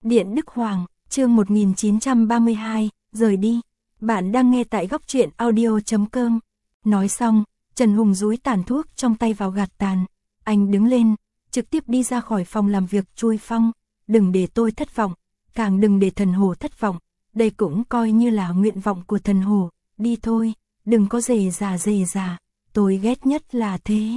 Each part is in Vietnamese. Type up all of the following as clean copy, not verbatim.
Điện Đức Hoàng, chương 1932, rời đi. Bạn đang nghe tại góc truyện audio.com. Nói xong, Trần Hùng dúi tàn thuốc trong tay vào gạt tàn. Anh đứng lên, trực tiếp đi ra khỏi phòng làm việc Chui Phong. Đừng để tôi thất vọng, càng đừng để thần hồ thất vọng. Đây cũng coi như là nguyện vọng của thần hồ. Đi thôi, đừng có rề rà. Tôi ghét nhất là thế.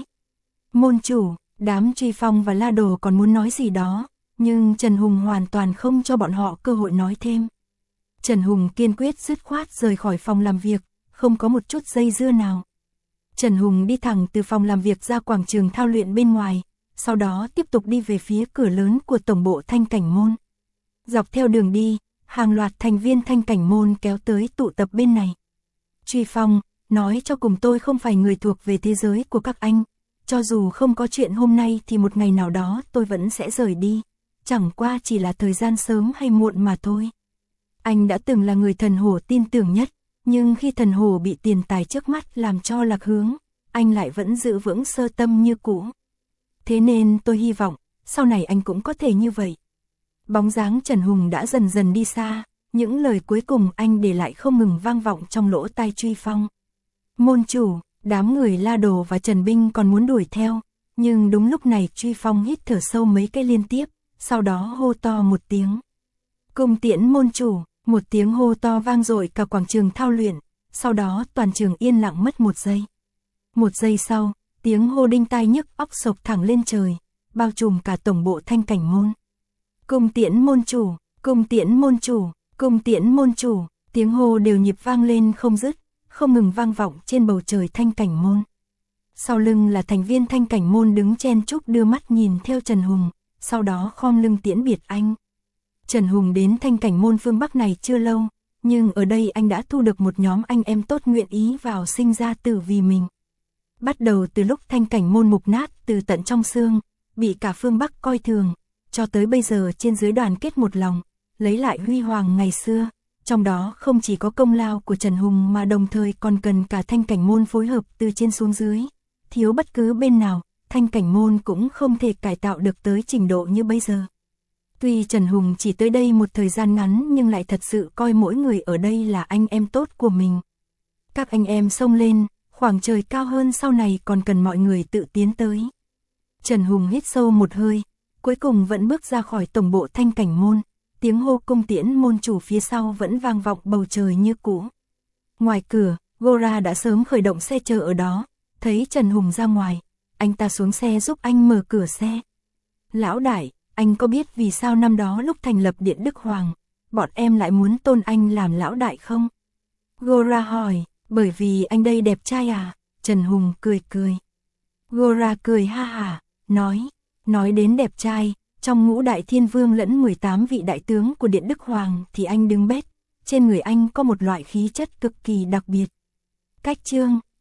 Môn chủ, đám Chui Phong và La Đồ còn muốn nói gì đó, nhưng Trần Hùng hoàn toàn không cho bọn họ cơ hội nói thêm. Trần Hùng kiên quyết dứt khoát rời khỏi phòng làm việc, không có một chút dây dưa nào. Trần Hùng đi thẳng từ phòng làm việc ra quảng trường thao luyện bên ngoài, sau đó tiếp tục đi về phía cửa lớn của tổng bộ Thanh Cảnh Môn. Dọc theo đường đi, hàng loạt thành viên Thanh Cảnh Môn kéo tới tụ tập bên này. Chui Phong, nói cho cùng tôi không phải người thuộc về thế giới của các anh. Cho dù không có chuyện hôm nay thì một ngày nào đó tôi vẫn sẽ rời đi. Chẳng qua chỉ là thời gian sớm hay muộn mà thôi. Anh đã từng là người thần hồ tin tưởng nhất, nhưng khi thần hồ bị tiền tài trước mắt làm cho lạc hướng, anh lại vẫn giữ vững sơ tâm như cũ. Thế nên tôi hy vọng, sau này anh cũng có thể như vậy. Bóng dáng Trần Hùng đã dần dần đi xa, những lời cuối cùng anh để lại không ngừng vang vọng trong lỗ tai Chui Phong. Môn chủ, đám người La Đồ và Trần Binh còn muốn đuổi theo, nhưng đúng lúc này Chui Phong hít thở sâu mấy cái liên tiếp, sau đó hô to một tiếng. Cung tiễn môn chủ, một tiếng hô to vang dội cả quảng trường thao luyện, sau đó toàn trường yên lặng mất một giây. Một giây sau, tiếng hô đinh tai nhức óc sộc thẳng lên trời, bao trùm cả tổng bộ Thanh Cảnh Môn. Cung tiễn môn chủ, cung tiễn môn chủ, cung tiễn môn chủ, tiếng hô đều nhịp vang lên không dứt, không ngừng vang vọng trên bầu trời Thanh Cảnh Môn. Sau lưng là thành viên Thanh Cảnh Môn đứng chen chúc đưa mắt nhìn theo Trần Hùng, sau đó khom lưng tiễn biệt anh. Trần Hùng đến Thanh Cảnh Môn phương Bắc này chưa lâu, nhưng ở đây anh đã thu được một nhóm anh em tốt nguyện ý vào sinh ra tử vì mình. Bắt đầu từ lúc Thanh Cảnh Môn mục nát từ tận trong xương, bị cả phương Bắc coi thường, cho tới bây giờ trên dưới đoàn kết một lòng, lấy lại huy hoàng ngày xưa. Trong đó không chỉ có công lao của Trần Hùng mà đồng thời còn cần cả Thanh Cảnh Môn phối hợp từ trên xuống dưới. Thiếu bất cứ bên nào, Thanh Cảnh Môn cũng không thể cải tạo được tới trình độ như bây giờ. Tuy Trần Hùng chỉ tới đây một thời gian ngắn nhưng lại thật sự coi mỗi người ở đây là anh em tốt của mình. Các anh em xông lên, khoảng trời cao hơn sau này còn cần mọi người tự tiến tới. Trần Hùng hít sâu một hơi, cuối cùng vẫn bước ra khỏi tổng bộ Thanh Cảnh Môn. Tiếng hô cung tiễn môn chủ phía sau vẫn vang vọng bầu trời như cũ. Ngoài cửa, Gora đã sớm khởi động xe chờ ở đó, thấy Trần Hùng ra ngoài, anh ta xuống xe giúp anh mở cửa xe. Lão đại, anh có biết vì sao năm đó lúc thành lập Điện Đức Hoàng, bọn em lại muốn tôn anh làm lão đại không? Gora hỏi, bởi vì anh đây đẹp trai à? Trần Hùng cười cười. Gora cười ha hả, nói đến đẹp trai, trong ngũ đại thiên vương lẫn 18 vị đại tướng của Điện Đức Hoàng thì anh đứng bét, trên người anh có một loại khí chất cực kỳ đặc biệt. Cách chương